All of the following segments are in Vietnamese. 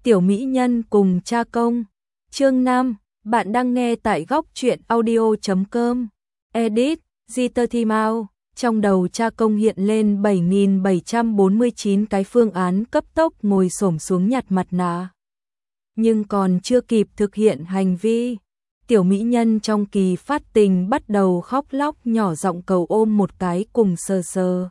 Tiểu mỹ nhân cùng cha công. Chương 5, bạn đang nghe tại góc truyện audio.com. Edit, Gitter Thi Mao. Trong đầu cha công hiện lên 7.749 cái phương án cấp tốc ngồi xổm xuống nhặt mặt nạ. Nhưng còn chưa kịp thực hiện hành vi, tiểu mỹ nhân trong kỳ phát tình bắt đầu khóc lóc nhỏ giọng cầu ôm một cái cùng sờ sờ.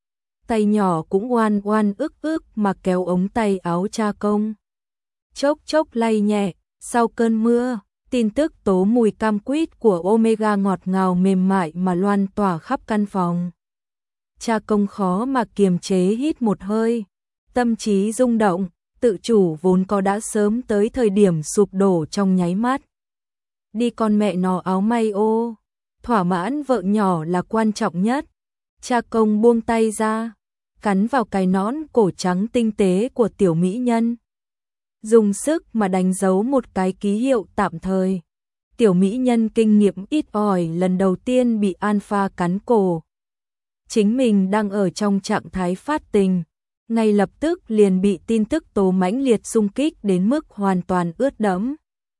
Tay nhỏ cũng oan oan ức ức mà kéo ống tay áo cha công. Chốc chốc lay nhẹ, sau cơn mưa, tin tức tố mùi cam quýt của Omega ngọt ngào mềm mại mà loan tỏa khắp căn phòng. Cha công khó mà kiềm chế hít một hơi, tâm trí rung động, tự chủ vốn có đã sớm tới thời điểm sụp đổ trong nháy mắt. Đi con mẹ nó áo may ô, thỏa mãn vợ nhỏ là quan trọng nhất. Cha công buông tay ra, cắn vào cái nón cổ trắng tinh tế của tiểu mỹ nhân. Dùng sức mà đánh dấu một cái ký hiệu tạm thời. Tiểu mỹ nhân kinh nghiệm ít ỏi lần đầu tiên bị alpha cắn cổ. Chính mình đang ở trong trạng thái phát tình, ngay lập tức liền bị tin tức tố mãnh liệt xung kích đến mức hoàn toàn ướt đẫm.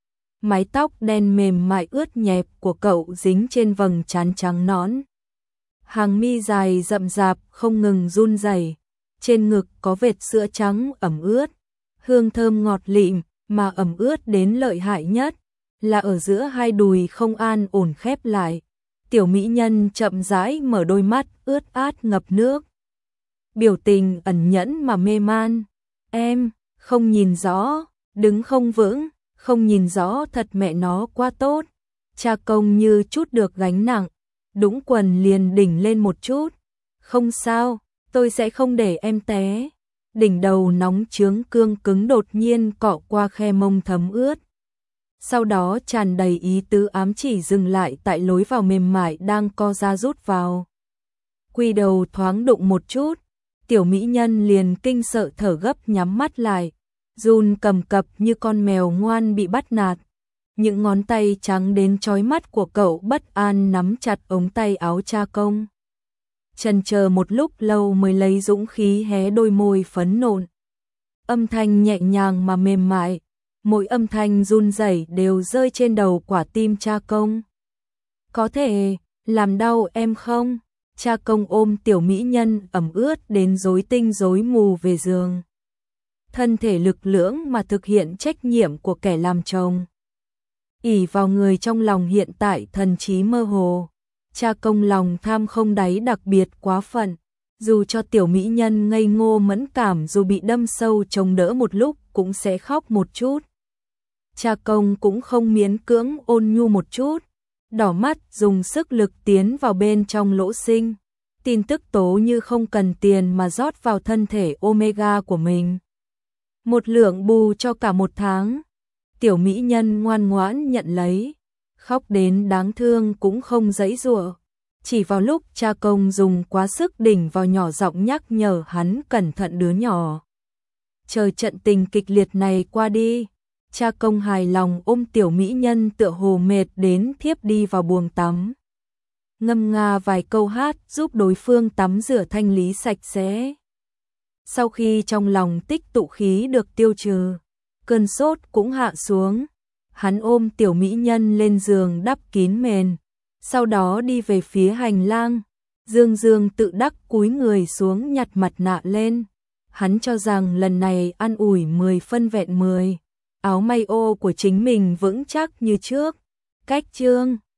Mái tóc đen mềm mại ướt nhẹp của cậu dính trên vầng trán trắng nõn. Hàng mi dài rậm rạp không ngừng run rẩy, trên ngực có vệt sữa trắng ẩm ướt, hương thơm ngọt lịm, mà ẩm ướt đến lợi hại nhất là ở giữa hai đùi không an ổn khép lại. Tiểu mỹ nhân chậm rãi mở đôi mắt ướt át ngập nước. Biểu tình ẩn nhẫn mà mê man. Em, không nhìn rõ, đứng không vững, không nhìn rõ thật mẹ nó quá tốt. Cha công như chút được gánh nặng, đũng quần liền đỉnh lên một chút. Không sao, tôi sẽ không để em té. Đỉnh đầu nóng chướng cương cứng đột nhiên cọ qua khe mông thấm ướt. Sau đó tràn đầy ý tứ ám chỉ dừng lại tại lối vào mềm mại đang co ra rút vào. Quy đầu thoáng đụng một chút, tiểu mỹ nhân liền kinh sợ thở gấp nhắm mắt lại, run cầm cập như con mèo ngoan bị bắt nạt. Những ngón tay trắng đến chói mắt của cậu bất an nắm chặt ống tay áo cha công. Chần chờ một lúc lâu mới lấy dũng khí hé đôi môi phấn nộn. Âm thanh nhẹ nhàng mà mềm mại, mỗi âm thanh run rẩy đều rơi trên đầu quả tim cha công. Có thể làm đau em không? Cha công ôm tiểu mỹ nhân ẩm ướt đến rối tinh rối mù về giường. Thân thể lực lưỡng mà thực hiện trách nhiệm của kẻ làm chồng. Ỷ vào người trong lòng hiện tại thần trí mơ hồ. Cha công lòng tham không đáy đặc biệt quá phận. Dù cho tiểu mỹ nhân ngây ngô mẫn cảm dù bị đâm sâu chống đỡ một lúc cũng sẽ khóc một chút. Cha công cũng không miễn cưỡng ôn nhu một chút. Đỏ mắt dùng sức lực tiến vào bên trong lỗ sinh. Tin tức tố như không cần tiền mà rót vào thân thể Omega của mình. Một lượng bù cho cả một tháng. Tiểu mỹ nhân ngoan ngoãn nhận lấy. Khóc đến đáng thương cũng không giãy giụa. Chỉ vào lúc cha công dùng quá sức đỉnh vào nhỏ giọng nhắc nhở hắn cẩn thận đứa nhỏ. Chờ trận tình kịch liệt này qua đi, cha công hài lòng ôm tiểu mỹ nhân tựa hồ mệt đến thiếp đi vào buồng tắm. Ngâm nga vài câu hát giúp đối phương tắm rửa thanh lý sạch sẽ. Sau khi trong lòng tích tụ khí được tiêu trừ, cơn sốt cũng hạ xuống. Hắn ôm tiểu mỹ nhân lên giường đắp kín mền, sau đó đi về phía hành lang. Dương Dương tự đắc cúi người xuống nhặt mặt nạ lên. Hắn cho rằng lần này an ủi 10 phân vẹn 10. Áo may ô của chính mình vững chắc như trước. Cách chương